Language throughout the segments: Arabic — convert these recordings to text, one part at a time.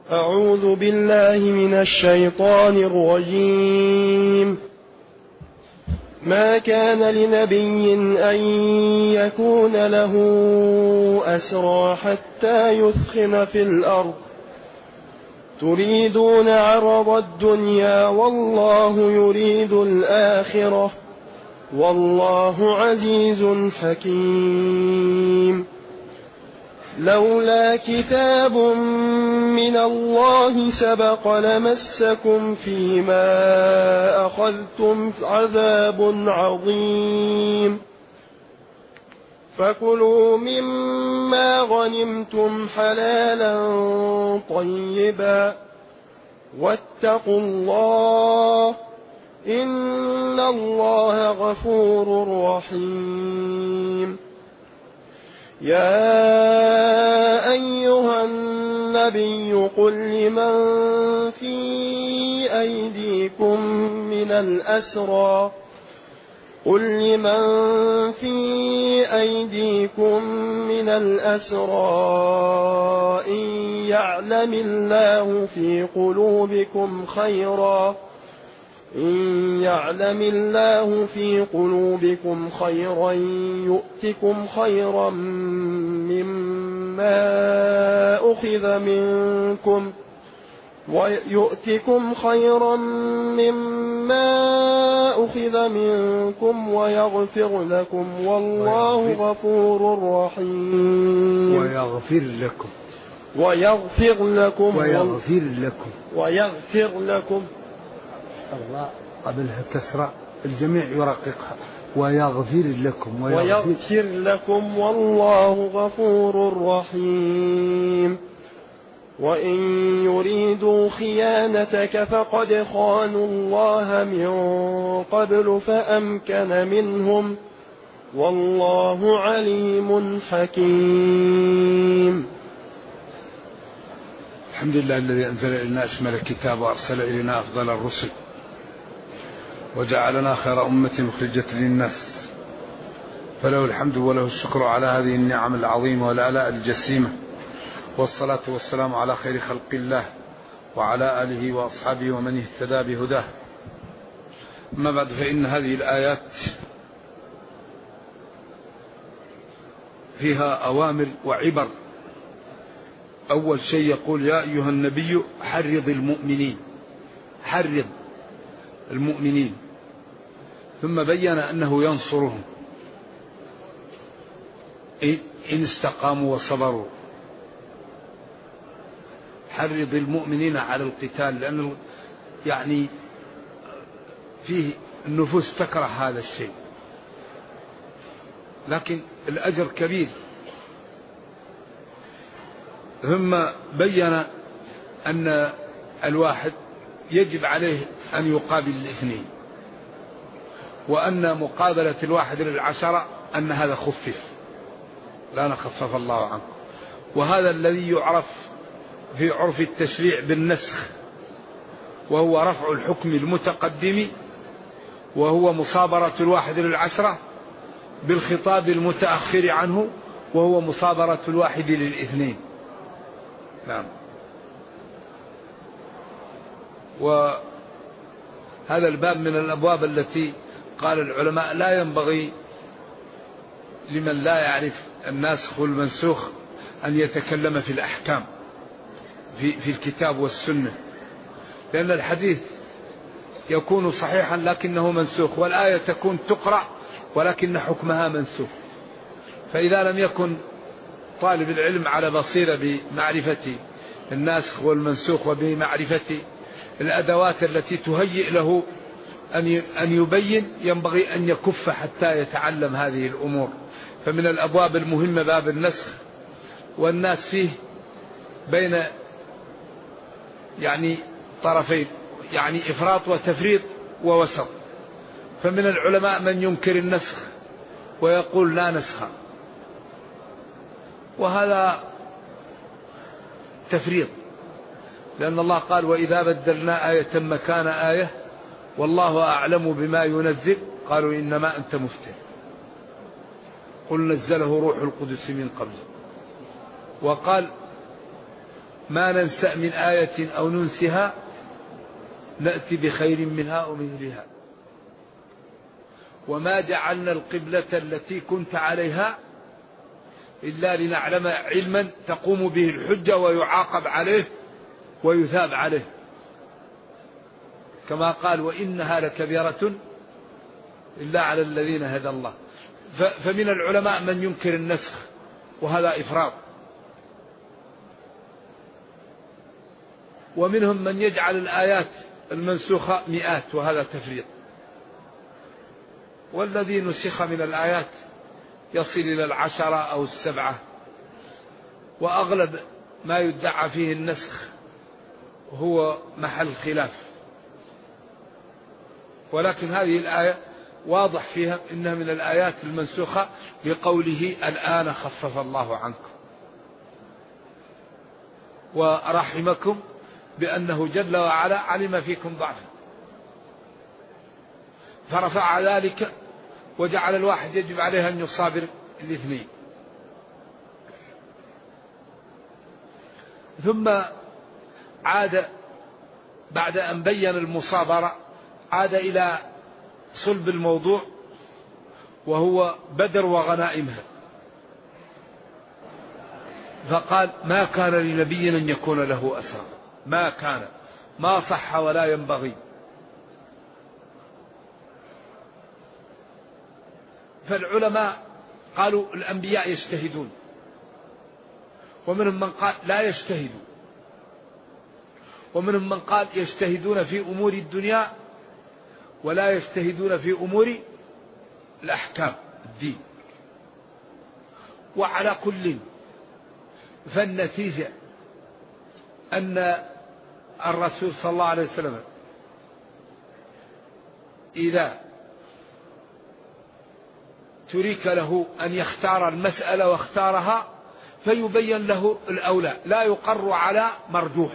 أعوذ بالله من الشيطان الرجيم. ما كان لنبي أن يكون له أسرى حتى يثخن في الأرض تريدون عرض الدنيا والله يريد الآخرة والله عزيز حكيم. لولا كتاب من الله سبق لمسكم فيما أخذتم عذاب عظيم. فكلوا مما غنمتم حلالا طيبا واتقوا الله إن الله غفور رحيم. يا أيها النبي قل لمن في أيديكم من الأسرى إن يعلم الله في قلوبكم خيرا يؤتكم خيرا مما أخذ منكم ويغفر لكم والله غفور رحيم. ويغفر لكم الله قبلها كسرة الجميع يرققها ويغفر لكم والله غفور رحيم. وإن يريدوا خيانتك فقد خانوا الله من قبل فأمكن منهم والله عليم حكيم. الحمد لله الذي أنزل إلينا أشمل الكتاب وأرسل إلينا أفضل الرسل وجعلنا خير أمة مخرجة للناس، فله الحمد وله الشكر على هذه النعم العظيمة والآلاء الجسيمة، والصلاة والسلام على خير خلق الله وعلى آله وأصحابه ومن اهتدى بهداه. أما بعد، فإن هذه الآيات فيها أوامر وعبر. أول شيء يقول يا أيها النبي حرض المؤمنين، ثم بين أنه ينصرهم إن استقاموا وصبروا. حرض المؤمنين على القتال، لأنه يعني فيه النفوس تكره هذا الشيء، لكن الأجر كبير. ثم بين أن الواحد يجب عليه أن يقابل الاثنين، وأن مقابلة الواحد للعشرة أن هذا خفف، لا نخفف الله عنه. وهذا الذي يعرف في عرف التشريع بالنسخ، وهو رفع الحكم المتقدم وهو مصابرة الواحد للعشرة بالخطاب المتأخر عنه وهو مصابرة الواحد للاثنين. نعم. وهذا الباب من الأبواب التي قال العلماء لا ينبغي لمن لا يعرف الناسخ والمنسوخ أن يتكلم في الأحكام في الكتاب والسنة، لأن الحديث يكون صحيحا لكنه منسوخ، والآية تكون تقرأ ولكن حكمها منسوخ. فإذا لم يكن طالب العلم على بصيرة بمعرفة الناسخ والمنسوخ وبمعرفة الأدوات التي تهيئ له أن يبين، ينبغي أن يكف حتى يتعلم هذه الأمور. فمن الأبواب المهمة باب النسخ، والناس فيه بين يعني طرفين، يعني إفراط وتفريط ووسط. فمن العلماء من ينكر النسخ ويقول لا نسخ، وهذا تفريط، لأن الله قال وإذا بدلنا آية مكان آية والله أعلم بما ينزل قالوا إنما أنت مفتر قل نزله روح القدس من قبل. وقال ما ننسأ من آية أو ننسها نأتي بخير منها أو مثلها. وما جعلنا القبلة التي كنت عليها إلا لنعلم علما تقوم به الحجة ويعاقب عليه ويثاب عليه، كما قال وإنها لكبيرة إلا على الذين هدى الله. فمن العلماء من ينكر النسخ وهذا إفراط، ومنهم من يجعل الآيات المنسوخة مئات وهذا تفريط، والذي نسخ من الآيات يصل إلى 10 أو 7، وأغلب ما يدعى فيه النسخ هو محل خلاف. ولكن هذه الآية واضح فيها إنها من الآيات المنسوخة بقوله الآن خفف الله عنكم، ورحمكم بأنه جل وعلا علم فيكم ضعفا فرفع ذلك وجعل الواحد يجب عليه أن يصابر الاثنين. ثم عاد بعد أن بين المصابرة عاد إلى صلب الموضوع وهو بدر وغنائمها، فقال ما كان لنبي أن يكون له أسرى، ما كان، ما صح ولا ينبغي. فالعلماء قالوا الأنبياء يجتهدون، ومنهم من قال لا يجتهدوا، ومنهم من قال يجتهدون في أمور الدنيا ولا يجتهدون في أمور الأحكام الدين. وعلى كل فالنتيجة أن الرسول صلى الله عليه وسلم إذا تريك له أن يختار المسألة واختارها فيبين له الأولى، لا يقر على مرجوح.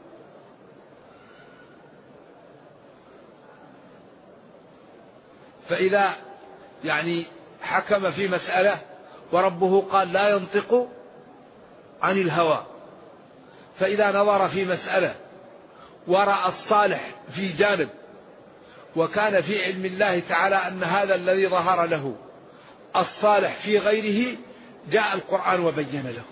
فإذا يعني حكم في مسألة وربه قال لا ينطق عن الهوى، فإذا نظر في مسألة ورأى الصالح في جانب وكان في علم الله تعالى أن هذا الذي ظهر له الصالح في غيره جاء القرآن وبين له.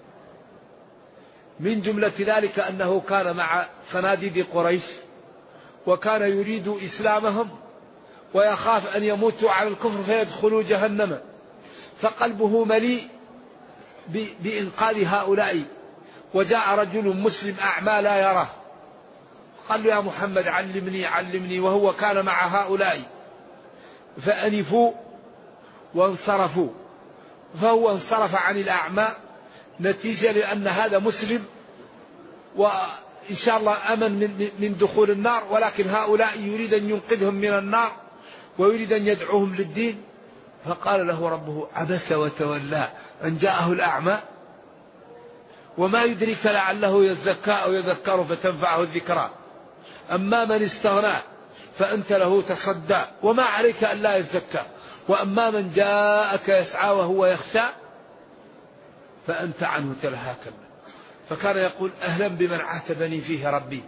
من جملة ذلك أنه كان مع صناديد قريش وكان يريد إسلامهم ويخاف أن يموتوا على الكفر فيدخلوا جهنم، فقلبه مليء بإنقاذ هؤلاء، وجاء رجل مسلم أعمى لا يراه قال له يا محمد علمني علمني، وهو كان مع هؤلاء فأنفوا وانصرفوا، فهو انصرف عن الأعمى نتيجة لأن هذا مسلم وإن شاء الله أمن من دخول النار، ولكن هؤلاء يريد أن ينقذهم من النار ويريد أن يدعوهم للدين. فقال له ربه عبس وتولى أن جاءه الأعمى وما يدرك لعله يزكى أو يذكر فتنفعه الذكرى، أما من استغنى فأنت له تصدى وما عليك أن لا يزكى، وأما من جاءك يسعى وهو يخشى فأنت عنه تلهاك. فكان يقول أهلا بمن عاتبني فيه ربي.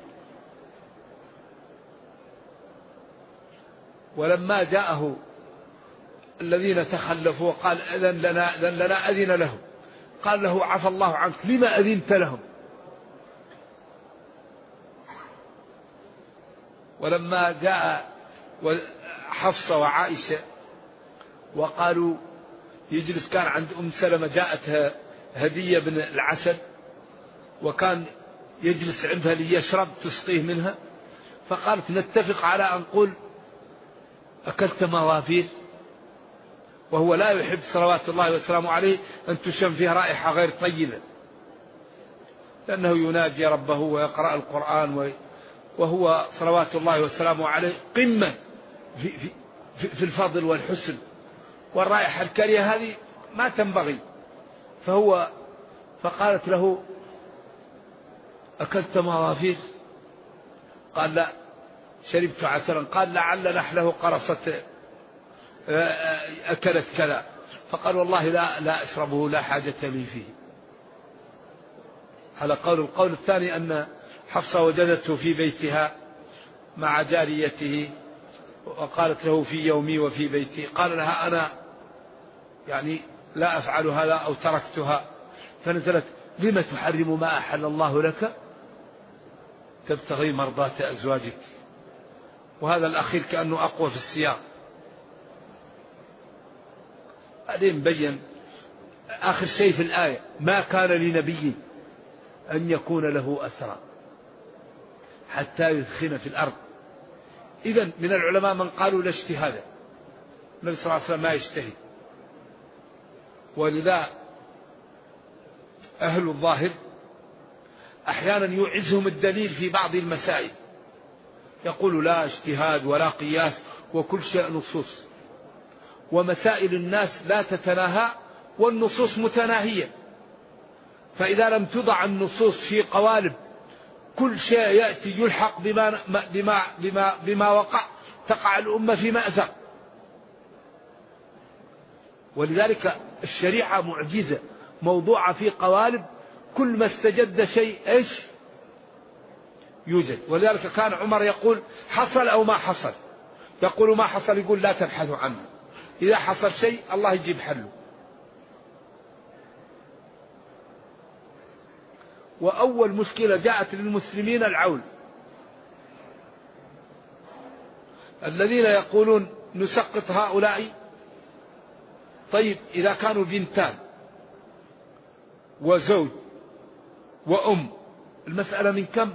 ولما جاءه الذين تخلفوا وقال أذن لنا أذن لهم، قال له عفى الله عنك لما أذنت لهم. ولما جاء حفصة وعائشة وقالوا يجلس، كان عند أم سلمة جاءتها هدية من العسل وكان يجلس عندها ليشرب تسقيه منها، فقالت نتفق على أن نقول أكلت موافير، وهو لا يحب صلوات الله وسلامه عليه أن تشم فيها رائحة غير طيبة، لأنه يناجي ربه ويقرأ القرآن، وهو صلوات الله وسلامه عليه قمة في الفضل والحسن، والرائحة الكريهة هذه ما تنبغي. فقالت له أكلت موافير؟ قال لا شربت عسلا. قال لعل نحله قرصت أكلت كذا. فقال والله لا أشربه لا حاجة لي فيه. على القول الثاني أن حفصة وجدته في بيتها مع جاريته وقالت له في يومي وفي بيتي، قال لها أنا يعني لا أفعل هذا أو تركتها، فنزلت لم تحرم ما أحل الله لك تبتغي مرضاة أزواجك. وهذا الأخير كأنه أقوى في السياق. بعدين بين آخر شيء في الآية ما كان لنبي أن يكون له أسرى حتى يثخن في الأرض. إذن من العلماء من قالوا لا اجتهاد، النبي صلى الله عليه وسلم ما يجتهد، ولذا أهل الظاهر أحيانا يعزهم الدليل في بعض المسائل، يقول لا اجتهاد ولا قياس وكل شيء نصوص، ومسائل الناس لا تتناهى والنصوص متناهية، فإذا لم تضع النصوص في قوالب كل شيء يأتي يلحق بما وقع تقع الأمة في مأزق. ولذلك الشريعة معجزة موضوعة في قوالب، كل ما استجد شيء إيش يوجد. ولذلك كان عمر يقول حصل أو ما حصل، يقول ما حصل يقول لا تبحثوا عنه، إذا حصل شيء الله يجيب حله. وأول مشكلة جاءت للمسلمين العول، الذين يقولون نسقط هؤلاء. طيب إذا كانوا بنتان وزوج وأم، المسألة من كم؟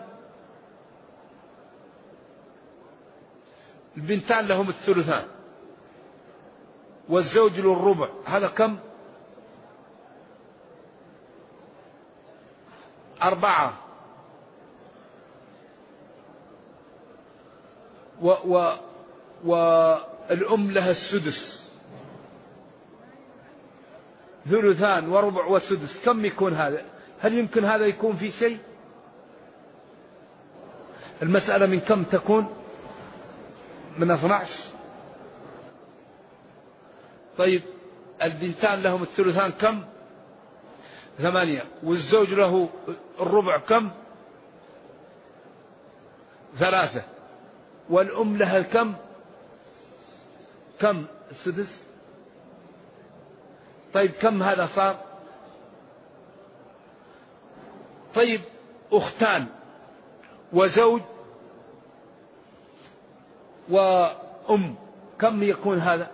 البنتان لهم الثلثان والزوج له الربع، هذا كم؟ 4. والأم لها السدس، ثلثان وربع وسدس، كم يكون هذا؟ هل يمكن هذا يكون في شيء؟ المسألة من كم تكون؟ من 12. طيب البنتان لهم الثلثان كم؟ 8. والزوج له الربع كم؟ 3. والأم لها كم السدس؟ طيب كم هذا صار؟ طيب أختان وزوج وأم، كم يكون هذا؟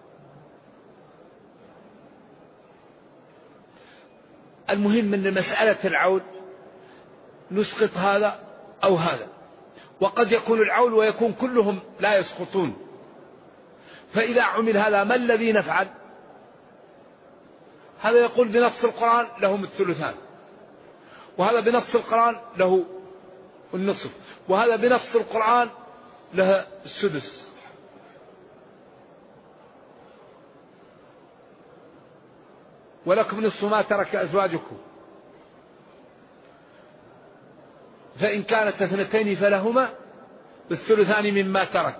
المهم أن مسألة العول نسقط هذا أو هذا، وقد يكون العول ويكون كلهم لا يسقطون، فإذا عمل هذا ما الذي نفعل؟ هذا يقول بنص القرآن لهم الثلثان، وهذا بنص القرآن له النصف، وهذا بنص القرآن له السدس. ولكم نصف ما ترك أزواجكم فإن كانت 2 فلهما الثلثان مما ترك،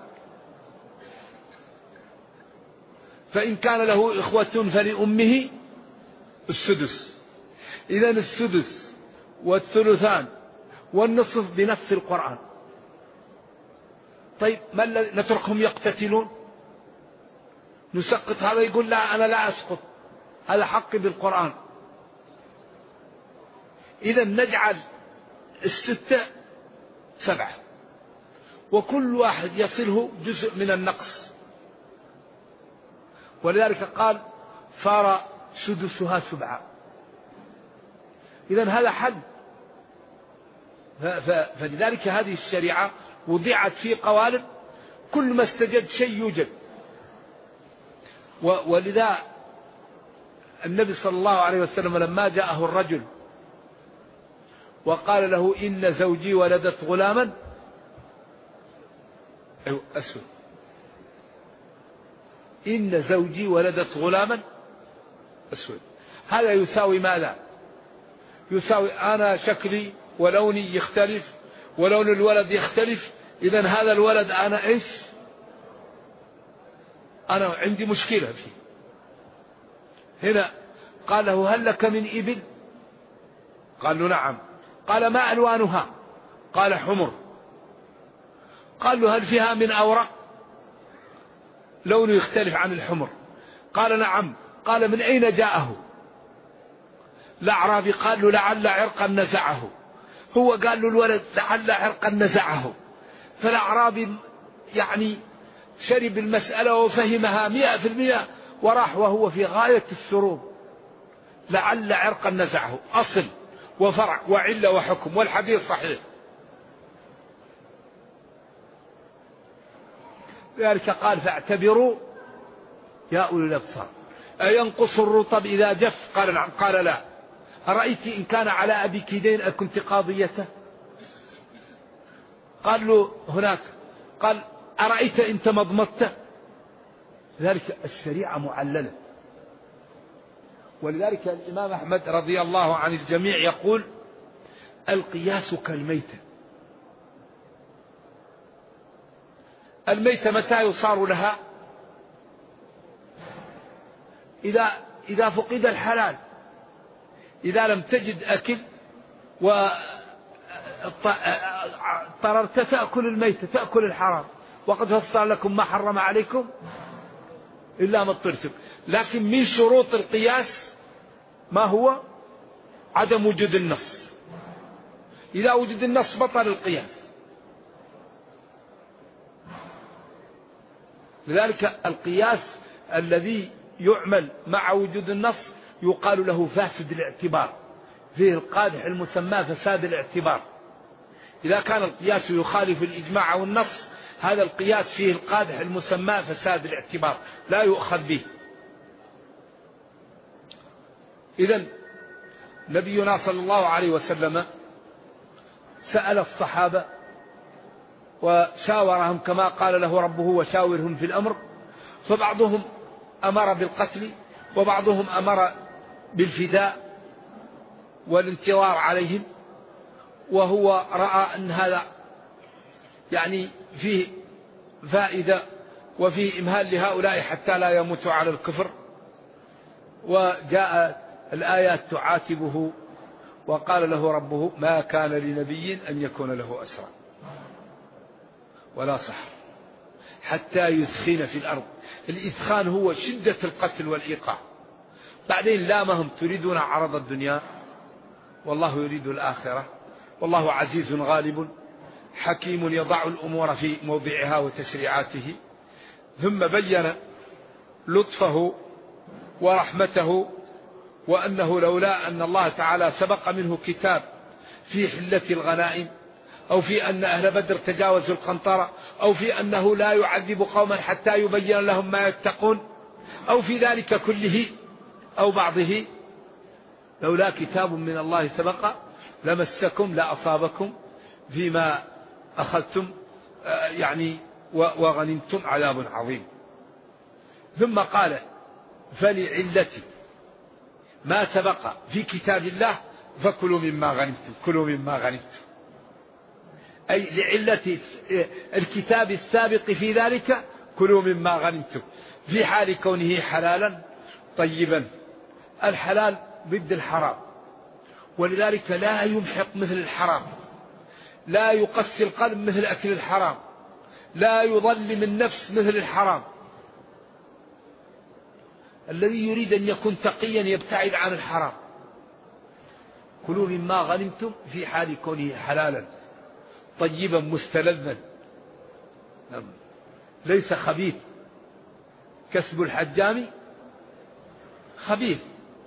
فإن كان له إخوة فلأمه السدس. إذن السدس والثلثان والنصف بنفس القرآن. طيب ما نتركهم يقتتلون؟ نسقط هذا يقول لا أنا لا أسقط، هذا حق بالقرآن. إذن نجعل 6 7، وكل واحد يصله جزء من النقص. ولذلك قال صار سدسها 7. إذن هذا حل. فلذلك هذه الشريعة وضعت في قوالب، كل ما استجد شيء يوجد. ولذا النبي صلى الله عليه وسلم لما جاءه الرجل وقال له إن زوجي ولدت غلاما أسود، إن زوجي ولدت غلاما أسود، هذا يساوي ماذا؟ يساوي أنا شكلي ولوني يختلف ولون الولد يختلف، إذن هذا الولد أنا إيش؟ أنا عندي مشكلة فيه. هنا قال له هل لك من إبل؟ قال له نعم. قال ما ألوانها؟ قال حمر. قال له هل فيها من أورق لونه يختلف عن الحمر؟ قال نعم. قال من أين جاءه؟ الأعرابي قال له لعل عرقا نزعه. هو قال له الولد لعل عرقا نزعه. فالأعرابي يعني شرب المسألة وفهمها 100%، وراح وهو في غاية السرور. لعل عرقا نزعه، أصل وفرع وعلة وحكم، والحديث صحيح. لذلك قال فاعتبروا يا أولي الأبصار. أينقص الرطب إذا جف؟ قال نعم. قال لا. أرأيت إن كان على أبيك دين أكنت قاضيته؟ قال له هناك. قال أرأيت إن تمضمضت؟ لذلك الشريعة معللة. ولذلك الإمام أحمد رضي الله عن الجميع يقول القياس كالميتة. الميتة متى يصار لها؟ إذا فقد الحلال. إذا لم تجد أكل واضطررت تأكل الميتة، تأكل الحرام. وقد فصل لكم ما حرم عليكم إلا ما اضطررتم. لكن من شروط القياس ما هو؟ عدم وجود النص. إذا وجد النص بطل القياس. لذلك القياس الذي يعمل مع وجود النص يقال له فاسد الاعتبار، فيه القادح المسمى فساد الاعتبار. إذا كان القياس يخالف الإجماع أو النص، هذا القياس فيه القادح المسمى فساد الاعتبار، لا يؤخذ به. إذن نبينا صلى الله عليه وسلم سأل الصحابة وشاورهم كما قال له ربه وشاورهم في الأمر، فبعضهم أمر بالقتل وبعضهم أمر بالفداء والانتصار عليهم، وهو رأى أن هذا يعني فيه فائدة وفيه إمهال لهؤلاء حتى لا يموتوا على الكفر. وجاء الآيات تعاتبه وقال له ربه ما كان لنبي أن يكون له أسرى ولا صحر حتى يثخن في الأرض. الإثخان هو شدة القتل والإيقاع. بعدين لامهم تريدون عرض الدنيا والله يريد الآخرة والله عزيز غالب حكيم يضع الأمور في موضعها وتشريعاته. ثم بين لطفه ورحمته، وأنه لولا أن الله تعالى سبق منه كتاب في حلة الغنائم، أو في أن أهل بدر تجاوزوا القنطرة، أو في أنه لا يعذب قوما حتى يبين لهم ما يتقون، أو في ذلك كله أو بعضه، لولا كتاب من الله سبق لمسكم لأصابكم فيما أخذتم يعني وغنمتم عذاب عظيم. ثم قال فلعلة ما سبق في كتاب الله فكلوا مما غنمتم، كلوا مما غنمتم، أي لعلة الكتاب السابق في ذلك كلوا مما غنمتم، في حال كونه حلالا طيبا. الحلال ضد الحرام، ولذلك لا يمحق مثل الحرام، لا يقسي القلب مثل أكل الحرام، لا يظلم النفس مثل الحرام. الذي يريد أن يكون تقيا يبتعد عن الحرام. كلوا مما غنمتم في حال كونه حلالا طيبا مستلذا، ليس خبيث. كسب الحجام خبيث.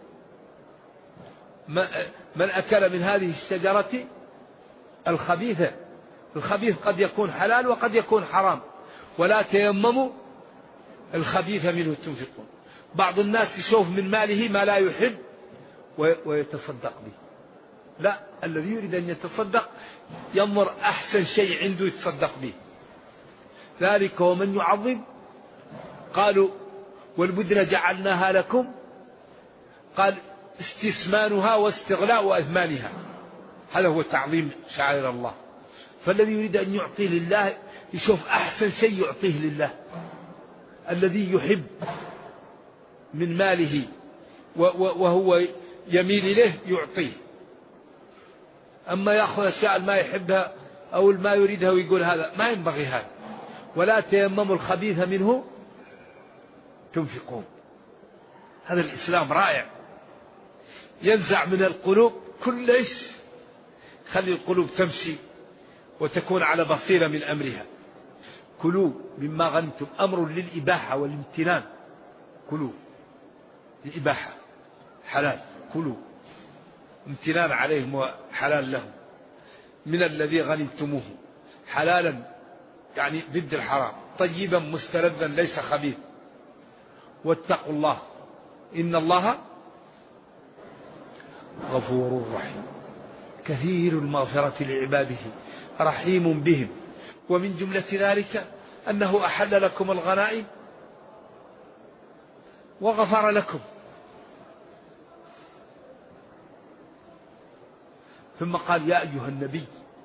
من أكل من هذه الشجرة الخبيثة، الخبيث قد يكون حلال وقد يكون حرام، ولا تيمموا الخبيث منه تنفقون. بعض الناس يشوف من ماله ما لا يحب ويتصدق به. لا، الذي يريد أن يتصدق ينظر أحسن شيء عنده يتصدق به. ذلك ومن يعظم، قالوا والبدن جعلناها لكم، قال استثمانها واستغلاء أثمانها، هذا هو تعظيم شعائر الله. فالذي يريد أن يعطيه لله يشوف أحسن شيء يعطيه لله. الذي يحب من ماله وهو يميل إليه يعطيه. أما يأخذ أشياء ما يحبها أو ما يريدها ويقول هذا ما ينبغي هذا. ولا تيمموا الخبيث منه تنفقون. هذا الإسلام رائع، ينزع من القلوب كل إيش، خلي القلوب تمشي وتكون على بصيرة من أمرها. كلوا مما غنمتم، أمر للإباحة والامتنان. كلوا الإباحة حلال، كلوا امتنان عليهم وحلال لهم. من الذي غنمتموه حلالا يعني ضد الحرام، طيبا مستلذا ليس خبيث. واتقوا الله إن الله غفور رحيم كثير المغفرة لعباده رحيم بهم. ومن جملة ذلك أنه أحل لكم الغنائم وغفر لكم. ثم قال يا أيها النبي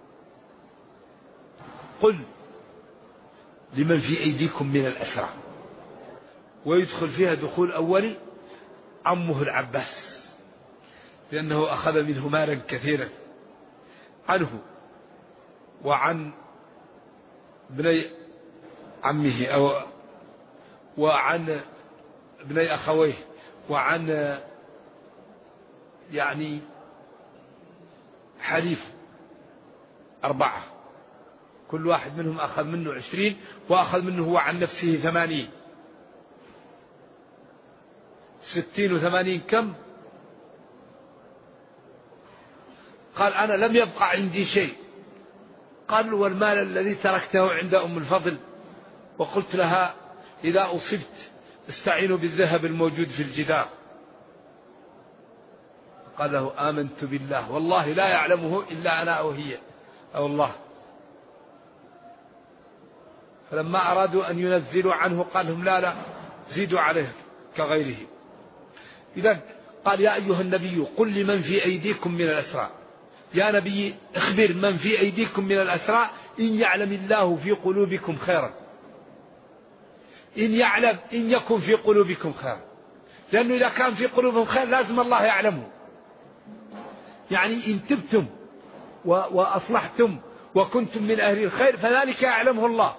قل لمن في أيديكم من الأسرى. ويدخل فيها دخول أولي عمه العباس، لأنه أخذ منه مالا كثيرا عنه وعن ابني عمه أو وعن ابني أخويه وعن يعني حليف 4، كل واحد منهم أخذ منه 20 وأخذ منه هو عن نفسه 80. 60 و80 كم؟ قال أنا لم يبقى عندي شيء. قال والمال الذي تركته عند أم الفضل وقلت لها إذا أصبت استعينوا بالذهب الموجود في الجدار. قال له آمنت بالله والله لا يعلمه إلا أنا أو هي أو الله. فلما أرادوا أن ينزلوا عنه قال لهم لا زيدوا عليه كغيره. إذن قال يا أيها النبي قل لمن في أيديكم من الأسرى. يا نبي اخبر من في أيديكم من الأسرى إن يعلم الله في قلوبكم خيرا. إن يعلم، إن يكن في قلوبكم خيرا، لأنه إذا كان في قلوبهم خير لازم الله يعلمه. يعني إن تبتم وأصلحتم وكنتم من أهل الخير فذلك يعلمه الله.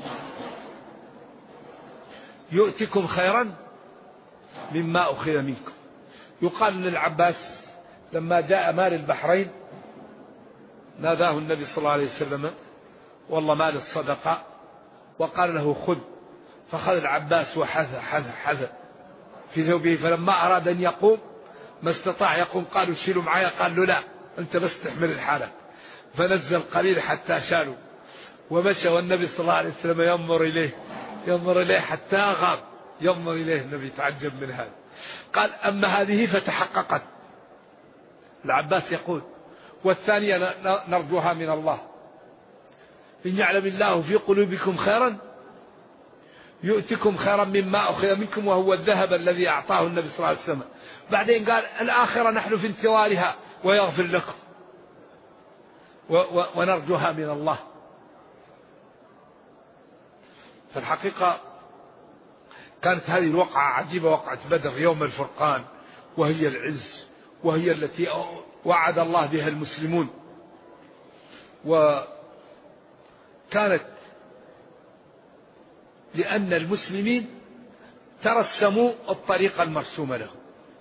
يؤتكم خيرا مما أخذ منكم. يقال للعباس لما جاء مال البحرين ناداه النبي صلى الله عليه وسلم والله مال الصدقة، وقال له خذ. فخذ العباس وحذ في ثوبه، فلما أراد أن يقوم ما استطاع يقوم. قالوا شيلوا معايا، قال له لا أنت بس تحمل الحالة. فنزل قليل حتى شالوا ومشى، والنبي صلى الله عليه وسلم ينظر إليه حتى غاب. ينظر إليه النبي تعجب من هذا. قال أما هذه فتحققت. العباس يقول والثانية نرجوها من الله إن يعلم الله في قلوبكم خيرا يؤتكم خيرا مما أخذ منكم وهو الذهب الذي أعطاه النبي صلى الله عليه وسلم. بعدين قال الآخرة نحن في انتظارها ويغفر لكم ونرجوها من الله. فالحقيقة كانت هذه الوقعة عجيبة، وقعة بدر يوم الفرقان، وهي العز، وهي التي وعد الله بها المسلمون. وكانت لأن المسلمين ترسموا الطريق المرسوم لهم.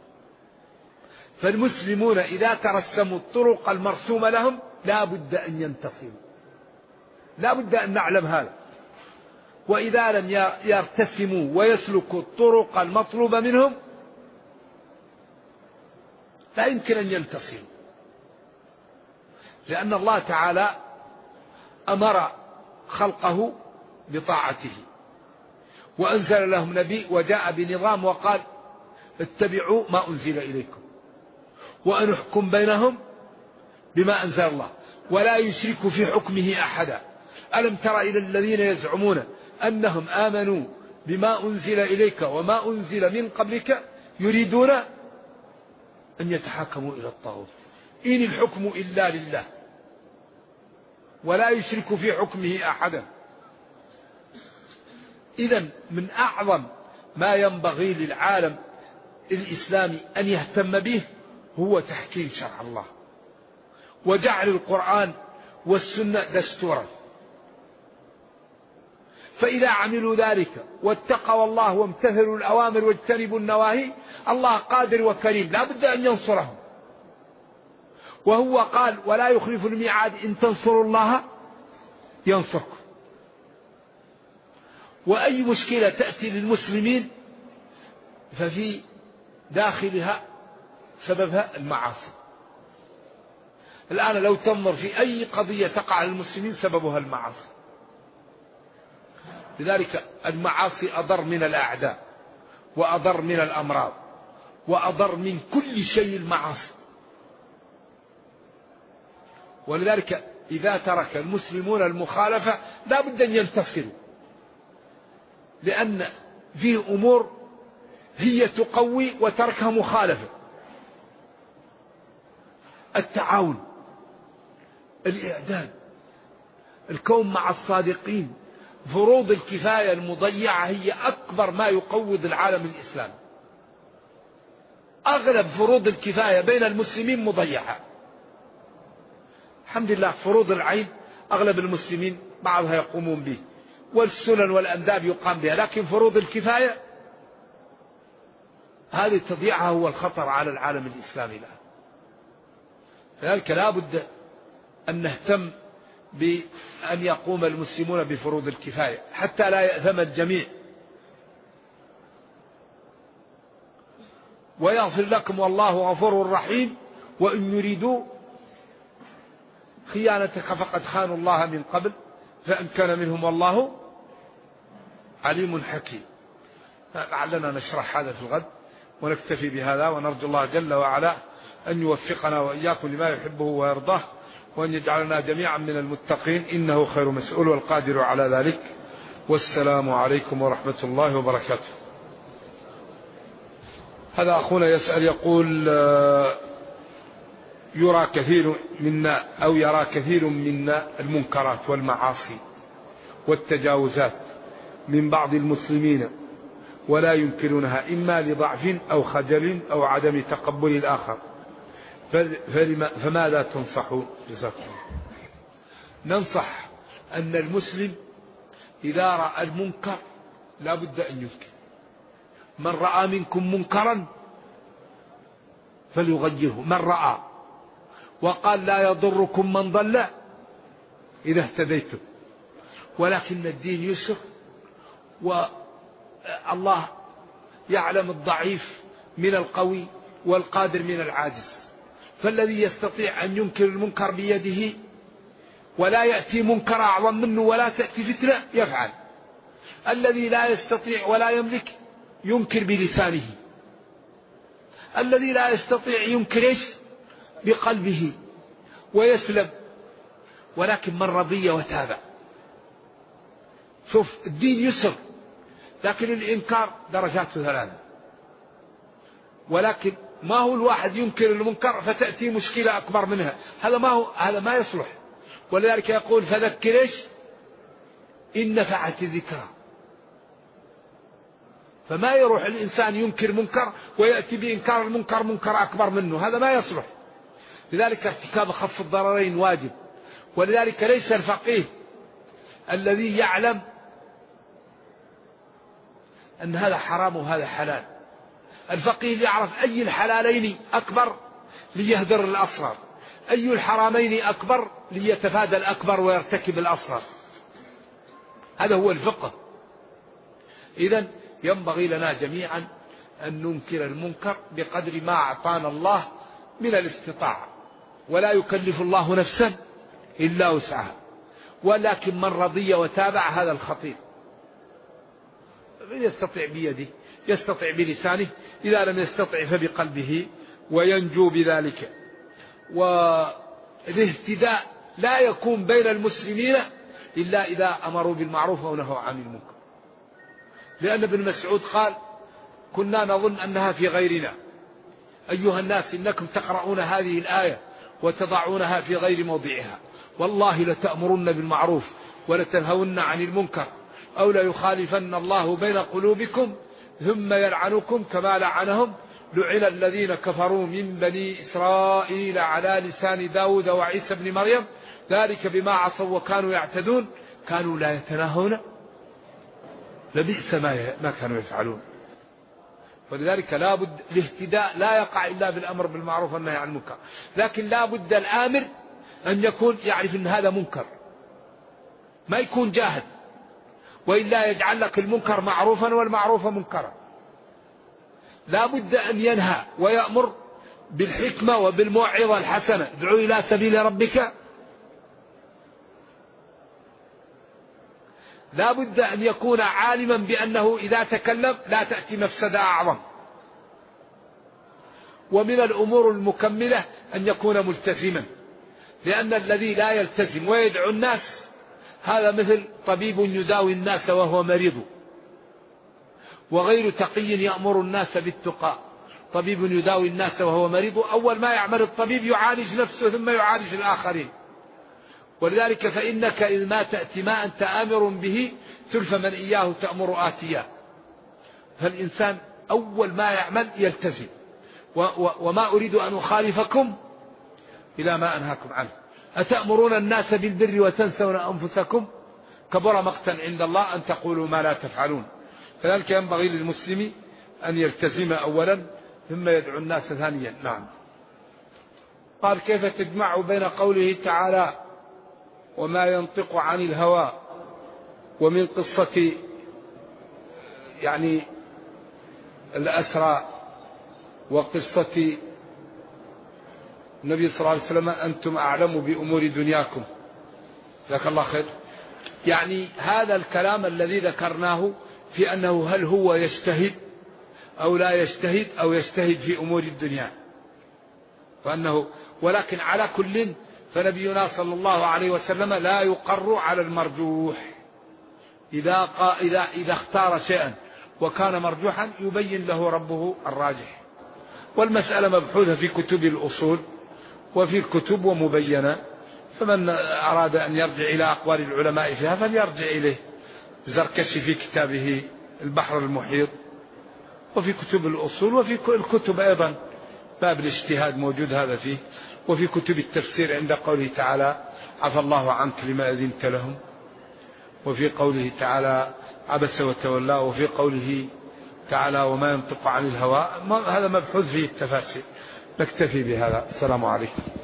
فالمسلمون إذا ترسموا الطرق المرسومة لهم لا بد أن ينتصروا، لا بد أن نعلم هذا. وإذا لم يرتسموا ويسلكوا الطرق المطلوبة منهم لا يمكن أن ينتصروا، لأن الله تعالى أمر خلقه بطاعته وأنزل لهم نبي وجاء بنظام وقال اتبعوا ما أنزل إليكم وأن احكم بينهم بما أنزل الله ولا يشرك في حكمه أحدا. ألم تر إلى الذين يزعمون أنهم آمنوا بما أنزل إليك وما أنزل من قبلك يريدون أن يتحاكموا إلى الطاغوت إن الحكم إلا لله ولا يشرك في حكمه أحدا. إذن من أعظم ما ينبغي للعالم الإسلامي أن يهتم به هو تحكيم شرع الله وجعل القرآن والسنة دستورا. فإذا عملوا ذلك واتقوا الله وامتثلوا الأوامر واجتنبوا النواهي، الله قادر وكريم لا بد أن ينصرهم. وهو قال ولا يخلف الميعاد إن تنصروا الله ينصركم. وأي مشكلة تأتي للمسلمين ففي داخلها سببها المعاصي. الآن لو تنظر في أي قضية تقع للمسلمين سببها المعاصي. لذلك المعاصي أضر من الأعداء وأضر من الأمراض وأضر من كل شيء المعاصي. ولذلك إذا ترك المسلمون المخالفة لا بد أن ينتصروا، لأن فيه أمور هي تقوي وتركها مخالفة. التعاون، الإعداد، الكون مع الصادقين، فروض الكفاية المضيعة هي أكبر ما يقوض العالم الإسلامي. أغلب فروض الكفاية بين المسلمين مضيعة. الحمد لله فروض العين أغلب المسلمين بعضها يقومون به، والسنن والأنداب يقام بها، لكن فروض الكفاية هذه تضيعها هو الخطر على العالم الإسلامي الآن. لذلك لا بد أن نهتم بأن يقوم المسلمون بفروض الكفاية حتى لا يأثم الجميع. ويغفر لكم والله غفور رحيم وإن يريدوا خيانتك فقد خانوا الله من قبل فأمكن منهم والله عليم حكيم. لعلنا نشرح هذا في الغد ونكتفي بهذا، ونرجو الله جل وعلا أن يوفقنا وإياكم لما يحبه ويرضاه، وأن يجعلنا جميعا من المتقين إنه خير مسؤول والقادر على ذلك. والسلام عليكم ورحمة الله وبركاته. هذا أخونا يسأل يقول يرى كثير منا المنكرات والمعاصي والتجاوزات من بعض المسلمين ولا ينكرونها إما لضعف أو خجل أو عدم تقبل الآخر، فماذا تنصحون؟ جزاكم الله. ننصح أن المسلم إذا رأى المنكر لا بد أن ينكر. من رأى منكم منكرا فليغيره من رأى، وقال لا يضركم من ضل إذا اهتديتم. ولكن الدين يسر، والله يعلم الضعيف من القوي والقادر من العاجز. فالذي يستطيع أن ينكر المنكر بيده ولا يأتي منكر أعظم منه ولا تأتي فتنة يفعل. الذي لا يستطيع ولا يملك ينكر بلسانه. الذي لا يستطيع ينكر بقلبه ويسلم. ولكن من رضي وتابع. شوف الدين يسر، لكن الإنكار درجاته ثلاثة. ولكن ما هو الواحد ينكر المنكر فتأتي مشكلة أكبر منها، هذا ما يصلح. ولذلك يقول فذكر إن نفعت الذكرى. فما يروح الإنسان ينكر منكر ويأتي بإنكار المنكر منكر أكبر منه، هذا ما يصلح. لذلك ارتكاب خف الضررين واجب. ولذلك ليس الفقيه الذي يعلم أن هذا حرام وهذا حلال. الفقيه يعرف أي الحلالين أكبر ليهدر الأصغر، أي الحرامين أكبر ليتفادى الأكبر ويرتكب الأصغر. هذا هو الفقه. إذن ينبغي لنا جميعا أن ننكر المنكر بقدر ما أعطانا الله من الاستطاعة، ولا يكلف الله نفسا إلا وسعها. ولكن من رضي وتابع هذا الخطير. يستطيع بيده، يستطيع بلسانه، إذا لم يستطع فبقلبه، وينجو بذلك. والاهتداء لا يكون بين المسلمين إلا إذا أمروا بالمعروف ونهوا عن المنكر. لأن ابن مسعود قال كنا نظن أنها في غيرنا. أيها الناس إنكم تقرؤون هذه الآية وتضعونها في غير موضعها، والله لتأمرن بالمعروف ولتنهون عن المنكر أو ليخالفن الله بين قلوبكم ثم يلعنكم كما لعنهم لعن الذين كفروا من بني إسرائيل على لسان داود وعيسى بن مريم ذلك بما عصوا وكانوا يعتدون كانوا لا يتناهون لبئس ما كانوا يفعلون. ولذلك لا بد الاهتداء لا يقع إلا بالأمر بالمعروف والنهي عن المنكر، لكن لا بد الآمر أن يكون يعرف أن هذا منكر، ما يكون جاهل، وإلا يجعل لك المنكر معروفا والمعروف منكرا. لا بد أن ينهى ويأمر بالحكمة وبالموعظة الحسنة، ادعو إلى سبيل ربك. لا بد أن يكون عالما بأنه إذا تكلم لا تأتي مفسدة أعظم. ومن الأمور المكملة أن يكون ملتزما، لأن الذي لا يلتزم ويدعو الناس هذا مثل طبيب يداوي الناس وهو مريض، وغير تقي يأمر الناس بالتقى. طبيب يداوي الناس وهو مريض، أول ما يعمل الطبيب يعالج نفسه ثم يعالج الآخرين. ولذلك فإنك إذ ما تأتي ما أنت آمر به تلف من إياه تأمر آتيا. فالإنسان أول ما يعمل يلتزم، وما أريد أن أخالفكم إلى ما أنهاكم عنه. أتأمرون الناس بالبر وتنسون أنفسكم كبر مقتا عند الله أن تقولوا ما لا تفعلون. فذلك ينبغي للمسلم أن يلتزم أولا ثم يدعو الناس ثانيا. نعم. قال كيف تجمع بين قوله تعالى وما ينطق عن الهوى ومن قصة يعني الأسرى وقصة النبي صلى الله عليه وسلم أنتم أعلم بأمور دنياكم جزاك الله خير. يعني هذا الكلام الذي ذكرناه في أنه هل هو يجتهد أو لا يجتهد أو يجتهد في أمور الدنيا، ولكن على كل فنبينا صلى الله عليه وسلم لا يقر على المرجوح. إذا اختار شيئا وكان مرجوحا يبين له ربه الراجح. والمسألة مبحوثة في كتب الأصول وفي الكتب ومبينة، فمن أراد أن يرجع إلى أقوال العلماء فيها فليرجع إليه. زركشي في كتابه البحر المحيط، وفي كتب الأصول، وفي الكتب أيضا باب الاجتهاد موجود هذا فيه، وفي كتب التفسير عند قوله تعالى عفى الله عنك لما أذنت لهم، وفي قوله تعالى عبس وتولى، وفي قوله تعالى وما ينطق عن الهوى. هذا مبحوث فيه التفاسير. نكتفي بهذا. السلام عليكم.